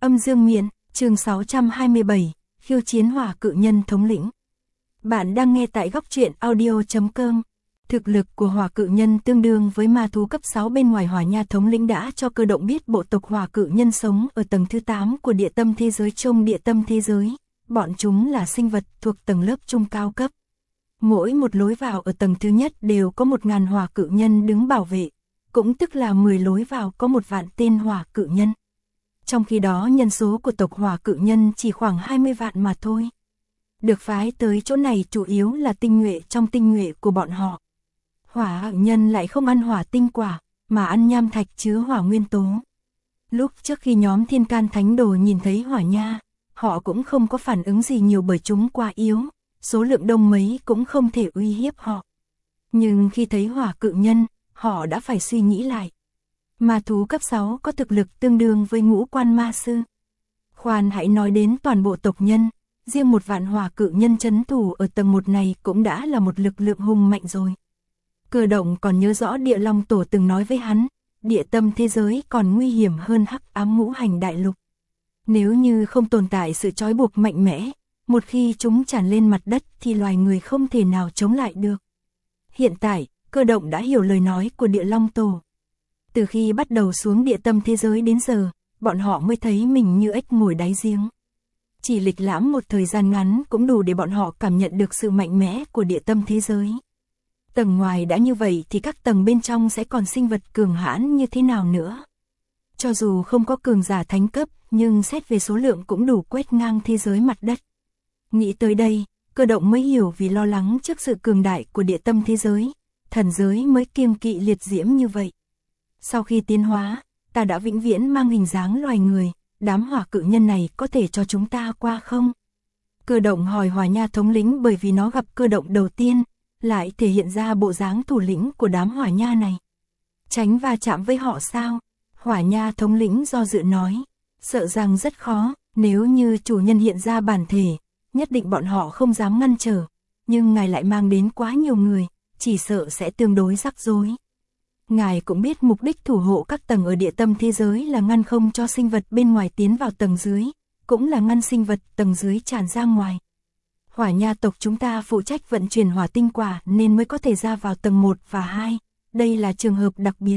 Âm dương miện, chương 627, khiêu chiến hỏa cự nhân thống lĩnh. Bạn đang nghe tại góc truyện audio.com. Thực lực của hỏa cự nhân tương đương với ma thú cấp 6 bên ngoài. Hỏa nha thống lĩnh đã cho Cơ Động biết bộ tộc hỏa cự nhân sống ở tầng thứ 8 của địa tâm thế giới. Trong địa tâm thế giới, bọn chúng là sinh vật thuộc tầng lớp trung cao cấp. Mỗi một lối vào ở tầng thứ nhất đều có 1000 hỏa cự nhân đứng bảo vệ, cũng tức là 10 lối vào có 1 vạn tên hỏa cự nhân. Trong khi đó nhân số của tộc hỏa cự nhân chỉ khoảng 20 vạn mà thôi. Được phái tới chỗ này chủ yếu là tinh nhuệ trong tinh nhuệ của bọn họ. Hỏa cự nhân lại không ăn hỏa tinh quả, mà ăn nham thạch chứa hỏa nguyên tố. Lúc trước khi nhóm Thiên Can Thánh Đồ nhìn thấy hỏa nha, họ cũng không có phản ứng gì nhiều bởi chúng quá yếu, số lượng đông mấy cũng không thể uy hiếp họ. Nhưng khi thấy hỏa cự nhân, họ đã phải suy nghĩ lại. Ma thú cấp 6 có thực lực tương đương với ngũ quan ma sư. Khoan hãy nói đến toàn bộ tộc nhân, riêng 1 vạn hỏa cự nhân trấn thủ ở tầng 1 này cũng đã là một lực lượng hùng mạnh rồi. Cơ Động còn nhớ rõ Địa Long Tổ từng nói với hắn, địa tâm thế giới còn nguy hiểm hơn hắc ám ngũ hành đại lục. Nếu như không tồn tại sự trói buộc mạnh mẽ, một khi chúng tràn lên mặt đất thì loài người không thể nào chống lại được. Hiện tại, Cơ Động đã hiểu lời nói của Địa Long Tổ. Từ khi bắt đầu xuống địa tâm thế giới đến giờ, bọn họ mới thấy mình như ếch ngồi đáy giếng. Chỉ lịch lãm một thời gian ngắn cũng đủ để bọn họ cảm nhận được sự mạnh mẽ của địa tâm thế giới. Tầng ngoài đã như vậy thì các tầng bên trong sẽ còn sinh vật cường hãn như thế nào nữa. Cho dù không có cường giả thánh cấp, nhưng xét về số lượng cũng đủ quét ngang thế giới mặt đất. Nghĩ tới đây, Cơ Động mới hiểu vì lo lắng trước sự cường đại của địa tâm thế giới, thần giới mới kiêng kỵ liệt diễm như vậy. Sau khi tiến hóa, ta đã vĩnh viễn mang hình dáng loài người, đám hỏa cự nhân này có thể cho chúng ta qua không? Cơ Động hỏi hỏa nha thống lĩnh bởi vì nó gặp Cơ Động đầu tiên, lại thể hiện ra bộ dáng thủ lĩnh của đám hỏa nha này. Tránh va chạm với họ sao? Hỏa nha thống lĩnh do dự nói, sợ rằng rất khó, nếu như chủ nhân hiện ra bản thể, nhất định bọn họ không dám ngăn trở, nhưng ngài lại mang đến quá nhiều người, chỉ sợ sẽ tương đối rắc rối. Ngài cũng biết mục đích thủ hộ các tầng ở địa tâm thế giới là ngăn không cho sinh vật bên ngoài tiến vào tầng dưới, cũng là ngăn sinh vật tầng dưới tràn ra ngoài. Hỏa nha tộc chúng ta phụ trách vận chuyển hỏa tinh quả nên mới có thể ra vào tầng 1 và 2, đây là trường hợp đặc biệt.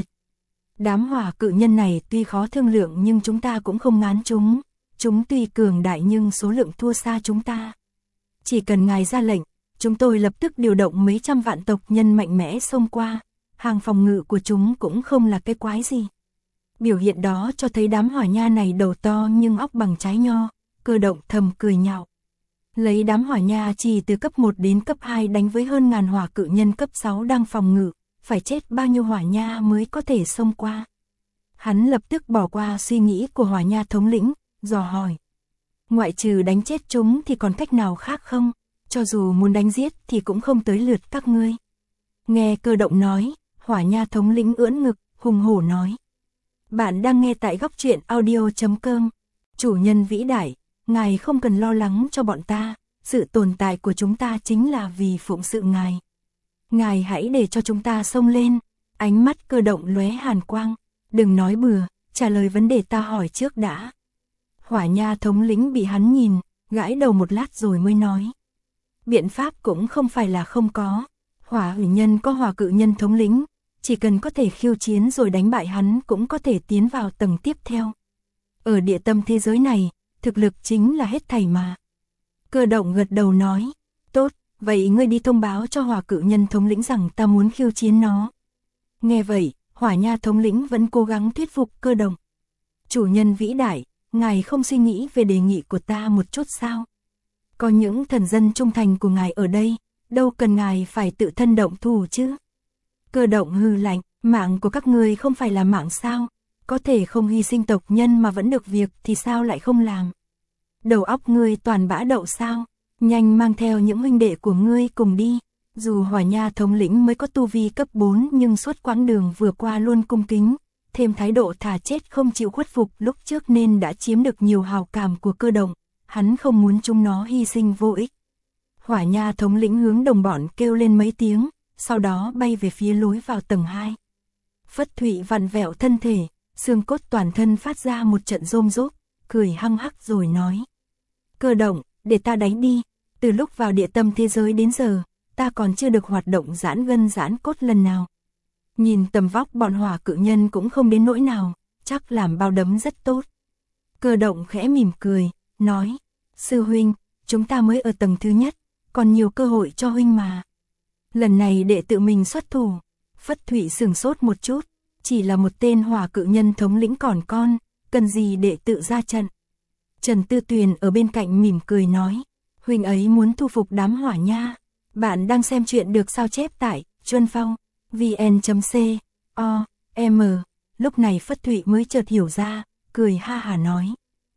Đám hỏa cự nhân này tuy khó thương lượng nhưng chúng ta cũng không ngán chúng tuy cường đại nhưng số lượng thua xa chúng ta. Chỉ cần ngài ra lệnh, chúng tôi lập tức điều động mấy trăm vạn tộc nhân mạnh mẽ xông qua, hàng phòng ngự của chúng cũng không là cái quái gì. Biểu hiện đó cho thấy đám hỏa nha này đầu to nhưng óc bằng trái nho. Cơ Động thầm cười nhạo. Lấy đám hỏa nha chỉ từ cấp 1 đến cấp 2 đánh với hơn ngàn hỏa cự nhân cấp 6 đang phòng ngự, phải chết bao nhiêu hỏa nha mới có thể xông qua. Hắn lập tức bỏ qua suy nghĩ của hỏa nha thống lĩnh, dò hỏi. Ngoại trừ đánh chết chúng thì còn cách nào khác không? Cho dù muốn đánh giết thì cũng không tới lượt các ngươi. Nghe Cơ Động nói, hỏa nha thống lĩnh ưỡn ngực, hùng hổ nói. Bạn đang nghe tại góc truyện audio.com. Chủ nhân vĩ đại, ngài không cần lo lắng cho bọn ta, sự tồn tại của chúng ta chính là vì phụng sự ngài. Ngài hãy để cho chúng ta xông lên. Ánh mắt Cơ Động lóe hàn quang. Đừng nói bừa, trả lời vấn đề ta hỏi trước đã. Hỏa nha thống lĩnh bị hắn nhìn, gãi đầu một lát rồi mới nói. Biện pháp cũng không phải là không có. Hỏa cự nhân có hỏa cự nhân thống lĩnh, chỉ cần có thể khiêu chiến rồi đánh bại hắn cũng có thể tiến vào tầng tiếp theo. Ở địa tâm thế giới này, thực lực chính là hết thảy mà. Cơ Động gật đầu nói, tốt, vậy ngươi đi thông báo cho hỏa cự nhân thống lĩnh rằng ta muốn khiêu chiến nó. Nghe vậy, hỏa nha thống lĩnh vẫn cố gắng thuyết phục Cơ Động. Chủ nhân vĩ đại, ngài không suy nghĩ về đề nghị của ta một chút sao? Có những thần dân trung thành của ngài ở đây, đâu cần ngài phải tự thân động thủ chứ? Cơ Động hừ lạnh, mạng của các ngươi không phải là mạng sao? Có thể không hy sinh tộc nhân mà vẫn được việc thì sao lại không làm? Đầu óc ngươi toàn bã đậu sao? Nhanh mang theo những huynh đệ của ngươi cùng đi. Dù hỏa nha thống lĩnh mới có tu vi cấp 4 nhưng suốt quãng đường vừa qua luôn cung kính, thêm thái độ thà chết không chịu khuất phục lúc trước nên đã chiếm được nhiều hào cảm của Cơ Động. Hắn không muốn chúng nó hy sinh vô ích. Hỏa nha thống lĩnh hướng đồng bọn kêu lên mấy tiếng, sau đó bay về phía lối vào tầng 2. Phất Thụy vặn vẹo thân thể, xương cốt toàn thân phát ra một trận rôm rốp, cười hăng hắc rồi nói. Cơ động, để ta đánh đi, từ lúc vào địa tâm thế giới đến giờ, ta còn chưa được hoạt động giãn gân giãn cốt lần nào. Nhìn tầm vóc bọn hỏa cự nhân cũng không đến nỗi nào, chắc làm bao đấm rất tốt. Cơ động khẽ mỉm cười, nói, sư huynh, chúng ta mới ở tầng thứ nhất, còn nhiều cơ hội cho huynh mà. Lần này đệ tự mình xuất thủ. Phất Thụy sửng sốt một chút, chỉ là một tên hỏa cự nhân thống lĩnh còn con, cần gì đệ tự ra trận. Trần Tư Tuyền ở bên cạnh mỉm cười nói, huynh ấy muốn thu phục đám hỏa nha. Bạn đang xem chuyện được sao chép tại Chuân Phong, vn.com. Lúc này Phất Thụy mới chợt hiểu ra, cười ha hả nói.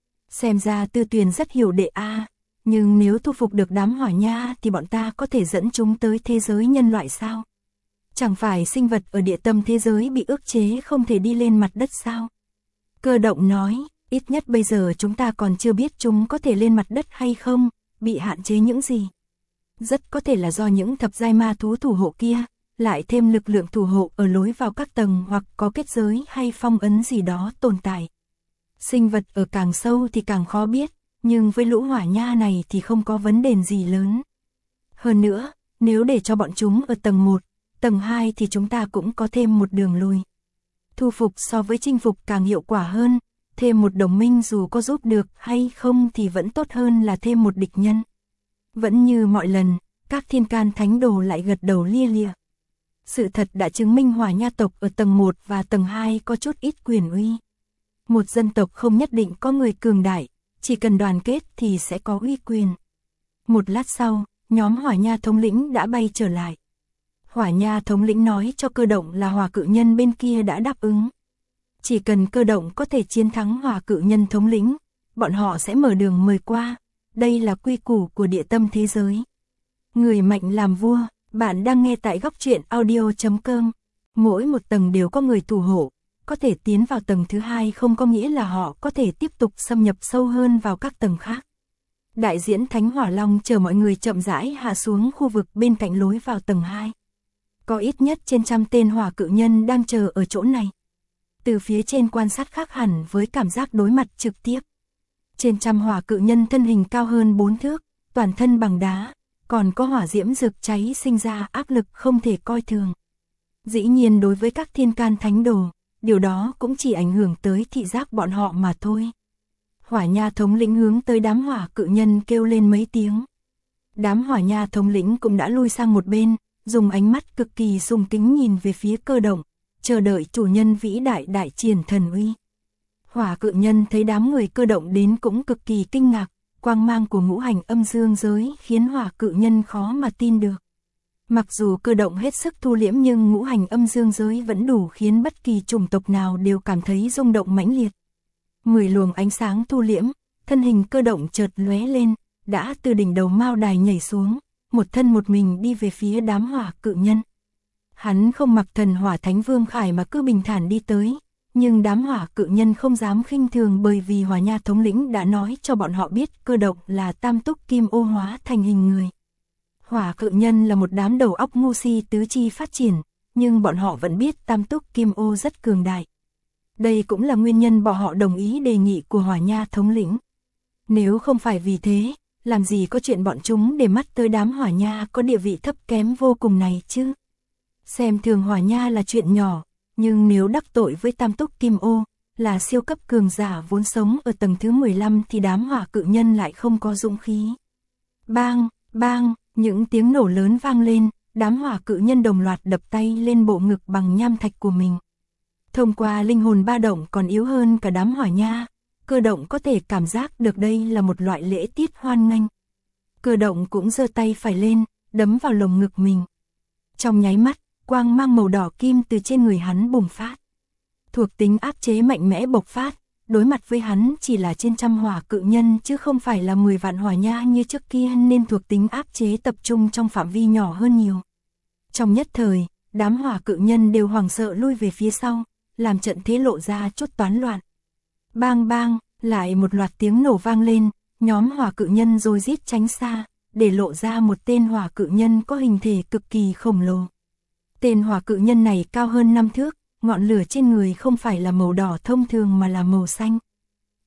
Xem ra Tư Tuyền rất hiểu đệ a, nhưng nếu thu phục được đám hỏa nha thì bọn ta có thể dẫn chúng tới thế giới nhân loại sao? Chẳng phải sinh vật ở địa tâm thế giới bị ức chế không thể đi lên mặt đất sao? Cơ động nói, ít nhất bây giờ chúng ta còn chưa biết chúng có thể lên mặt đất hay không, bị hạn chế những gì. Rất có thể là do những thập giai ma thú thủ hộ kia, lại thêm lực lượng thủ hộ ở lối vào các tầng hoặc có kết giới hay phong ấn gì đó tồn tại. Sinh vật ở càng sâu thì càng khó biết, nhưng với lũ hỏa nha này thì không có vấn đề gì lớn. Hơn nữa, nếu để cho bọn chúng ở tầng 1, tầng 2 thì chúng ta cũng có thêm một đường lui. Thu phục so với chinh phục càng hiệu quả hơn, thêm một đồng minh dù có giúp được hay không thì vẫn tốt hơn là thêm một địch nhân. Vẫn như mọi lần, các thiên can thánh đồ lại gật đầu lia lịa. Sự thật đã chứng minh hỏa nha tộc ở tầng 1 và tầng 2 có chút ít quyền uy. Một dân tộc không nhất định có người cường đại, chỉ cần đoàn kết thì sẽ có uy quyền. Một lát sau, nhóm hỏa nha thống lĩnh đã bay trở lại. Hỏa nha thống lĩnh nói cho Cơ động là hỏa cự nhân bên kia đã đáp ứng. Chỉ cần Cơ động có thể chiến thắng hỏa cự nhân thống lĩnh, bọn họ sẽ mở đường mời qua. Đây là quy củ của địa tâm thế giới. Người mạnh làm vua, bạn đang nghe tại góc truyện audio.com. Mỗi một tầng đều có người thủ hộ, có thể tiến vào tầng thứ 2 không có nghĩa là họ có thể tiếp tục xâm nhập sâu hơn vào các tầng khác. Đại diễn Thánh Hỏa Long chờ mọi người chậm rãi hạ xuống khu vực bên cạnh lối vào tầng 2. Có ít nhất trên 100 tên hỏa cự nhân đang chờ ở chỗ này. Từ phía trên quan sát khác hẳn với cảm giác đối mặt trực tiếp. Trên 100 hỏa cự nhân thân hình cao hơn 4 thước, toàn thân bằng đá, còn có hỏa diễm rực cháy sinh ra áp lực không thể coi thường. Dĩ nhiên đối với các thiên can thánh đồ, điều đó cũng chỉ ảnh hưởng tới thị giác bọn họ mà thôi. Hỏa nha thống lĩnh hướng tới đám hỏa cự nhân kêu lên mấy tiếng. Đám hỏa nha thống lĩnh cũng đã lui sang một bên, dùng ánh mắt cực kỳ sùng kính nhìn về phía Cơ động, chờ đợi chủ nhân vĩ đại đại triển thần uy. Hỏa cự nhân thấy đám người Cơ động đến cũng cực kỳ kinh ngạc, quang mang của ngũ hành âm dương giới khiến hỏa cự nhân khó mà tin được. Mặc dù Cơ động hết sức thu liễm nhưng ngũ hành âm dương giới vẫn đủ khiến bất kỳ chủng tộc nào đều cảm thấy rung động mãnh liệt. 10 luồng ánh sáng thu liễm, thân hình Cơ động chợt lóe lên, đã từ đỉnh đầu mao đài nhảy xuống, một thân một mình đi về phía đám hỏa cự nhân. Hắn không mặc thần hỏa thánh vương khải mà cứ bình thản đi tới, nhưng đám hỏa cự nhân không dám khinh thường bởi vì hỏa nha thống lĩnh đã nói cho bọn họ biết Cơ động là tam túc kim ô hóa thành hình người. Hỏa cự nhân là một đám đầu óc ngu si tứ chi phát triển, nhưng bọn họ vẫn biết tam túc kim ô rất cường đại. Đây cũng là nguyên nhân bọn họ đồng ý đề nghị của hỏa nha thống lĩnh. Nếu không phải vì thế, làm gì có chuyện bọn chúng để mắt tới đám hỏa nha có địa vị thấp kém vô cùng này chứ. Xem thường hỏa nha là chuyện nhỏ, nhưng nếu đắc tội với tam túc kim ô, là siêu cấp cường giả vốn sống ở tầng thứ 15 thì đám hỏa cự nhân lại không có dũng khí. Bang, bang, những tiếng nổ lớn vang lên, đám hỏa cự nhân đồng loạt đập tay lên bộ ngực bằng nham thạch của mình. Thông qua linh hồn ba động còn yếu hơn cả đám hỏa nha, Cơ động có thể cảm giác được đây là một loại lễ tiết hoan nghênh. Cơ động cũng giơ tay phải lên, đấm vào lồng ngực mình. Trong nháy mắt, quang mang màu đỏ kim từ trên người hắn bùng phát. Thuộc tính áp chế mạnh mẽ bộc phát, đối mặt với hắn chỉ là trên 100 hỏa cự nhân chứ không phải là 10 vạn hỏa nha như trước kia nên thuộc tính áp chế tập trung trong phạm vi nhỏ hơn nhiều. Trong nhất thời, đám hỏa cự nhân đều hoảng sợ lui về phía sau, làm trận thế lộ ra chút toán loạn. Bang bang, lại một loạt tiếng nổ vang lên, nhóm hỏa cự nhân rồi rít tránh xa, để lộ ra một tên hỏa cự nhân có hình thể cực kỳ khổng lồ. Tên hỏa cự nhân này cao hơn 5 thước, ngọn lửa trên người không phải là màu đỏ thông thường mà là màu xanh.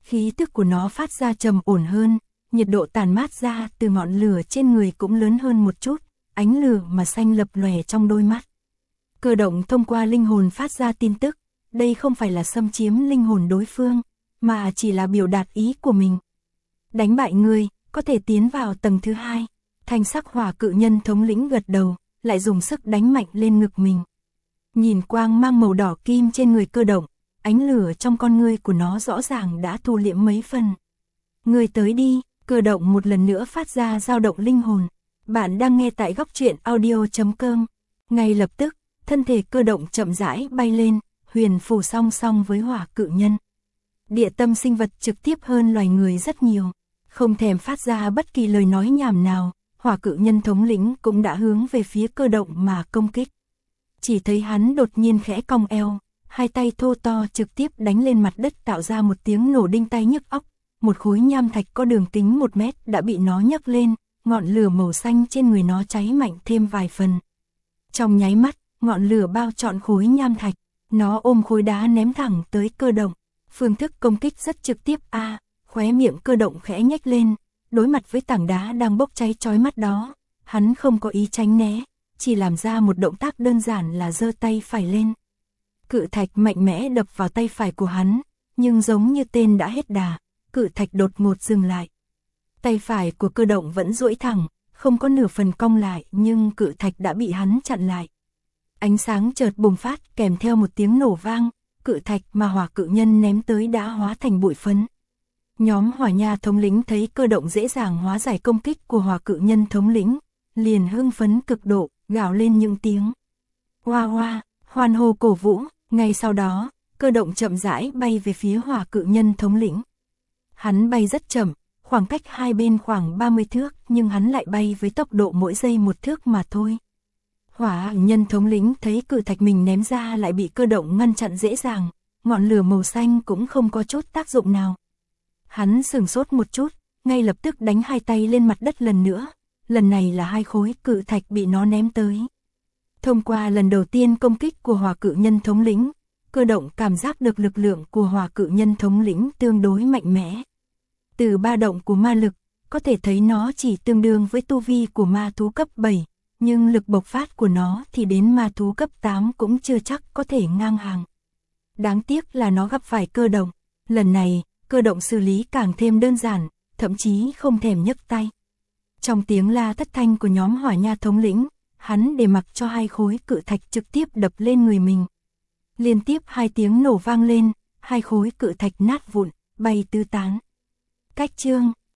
Khí tức của nó phát ra trầm ổn hơn, nhiệt độ tản mát ra từ ngọn lửa trên người cũng lớn hơn một chút, ánh lửa mà xanh lập lòe trong đôi mắt. Cơ động thông qua linh hồn phát ra tin tức, đây không phải là xâm chiếm linh hồn đối phương, mà chỉ là biểu đạt ý của mình. Đánh bại ngươi, có thể tiến vào tầng thứ 2. Thanh sắc hỏa cự nhân thống lĩnh gật đầu, lại dùng sức đánh mạnh lên ngực mình. Nhìn quang mang màu đỏ kim trên người cơ động, ánh lửa trong con ngươi của nó rõ ràng đã thu liễm mấy phần. Ngươi tới đi, cơ động một lần nữa phát ra dao động linh hồn. Bạn đang nghe tại góc truyện audio.com. Ngay lập tức, thân thể cơ động chậm rãi bay lên, huyền phù song song với hỏa cự nhân. Địa tâm sinh vật trực tiếp hơn loài người rất nhiều, không thèm phát ra bất kỳ lời nói nhảm nào, hỏa cự nhân thống lĩnh cũng đã hướng về phía cơ động mà công kích. Chỉ thấy hắn đột nhiên khẽ cong eo, hai tay thô to trực tiếp đánh lên mặt đất tạo ra một tiếng nổ đinh tai nhức óc. Một khối nham thạch có đường kính 1 mét đã bị nó nhấc lên, ngọn lửa màu xanh trên người nó cháy mạnh thêm vài phần. Trong nháy mắt, ngọn lửa bao trọn khối nham thạch, nó ôm khối đá ném thẳng tới cơ động. Phương thức công kích rất trực tiếp khóe miệng cơ động khẽ nhếch lên, đối mặt với tảng đá đang bốc cháy chói mắt đó, hắn không có ý tránh né, chỉ làm ra một động tác đơn giản là giơ tay phải lên. Cự thạch mạnh mẽ đập vào tay phải của hắn, nhưng giống như tên đã hết đà, cự thạch đột ngột dừng lại. Tay phải của cơ động vẫn duỗi thẳng, không có nửa phần cong lại, nhưng cự thạch đã bị hắn chặn lại. Ánh sáng chợt bùng phát kèm theo một tiếng nổ vang, cự thạch mà hỏa cự nhân ném tới đã hóa thành bụi phấn. Nhóm hỏa nha thống lĩnh thấy cơ động dễ dàng hóa giải công kích của hỏa cự nhân thống lĩnh, liền hưng phấn cực độ, gào lên những tiếng hoa hoa, hoan hô cổ vũ. Ngay sau đó, cơ động chậm rãi bay về phía hỏa cự nhân thống lĩnh. Hắn bay rất chậm, khoảng cách hai bên khoảng 30 thước, nhưng hắn lại bay với tốc độ mỗi giây 1 thước mà thôi. Hỏa nhân thống lĩnh thấy cự thạch mình ném ra lại bị cơ động ngăn chặn dễ dàng, ngọn lửa màu xanh cũng không có chút tác dụng nào. Hắn sửng sốt một chút, ngay lập tức đánh hai tay lên mặt đất lần nữa, lần này là 2 khối cự thạch bị nó ném tới. Thông qua lần đầu tiên công kích của hỏa cự nhân thống lĩnh, cơ động cảm giác được lực lượng của hỏa cự nhân thống lĩnh tương đối mạnh mẽ. Từ ba động của ma lực, có thể thấy nó chỉ tương đương với tu vi của ma thú cấp 7, nhưng lực bộc phát của nó thì đến ma thú cấp 8 cũng chưa chắc có thể ngang hàng. Đáng tiếc là nó gặp phải cơ động, lần này, cơ động xử lý càng thêm đơn giản, thậm chí không thèm nhấc tay. Trong tiếng la thất thanh của nhóm hỏa nha thống lĩnh, hắn để mặc cho 2 khối cự thạch trực tiếp đập lên người mình. Liên tiếp 2 tiếng nổ vang lên, 2 khối cự thạch nát vụn, bay tứ tán. Cách chương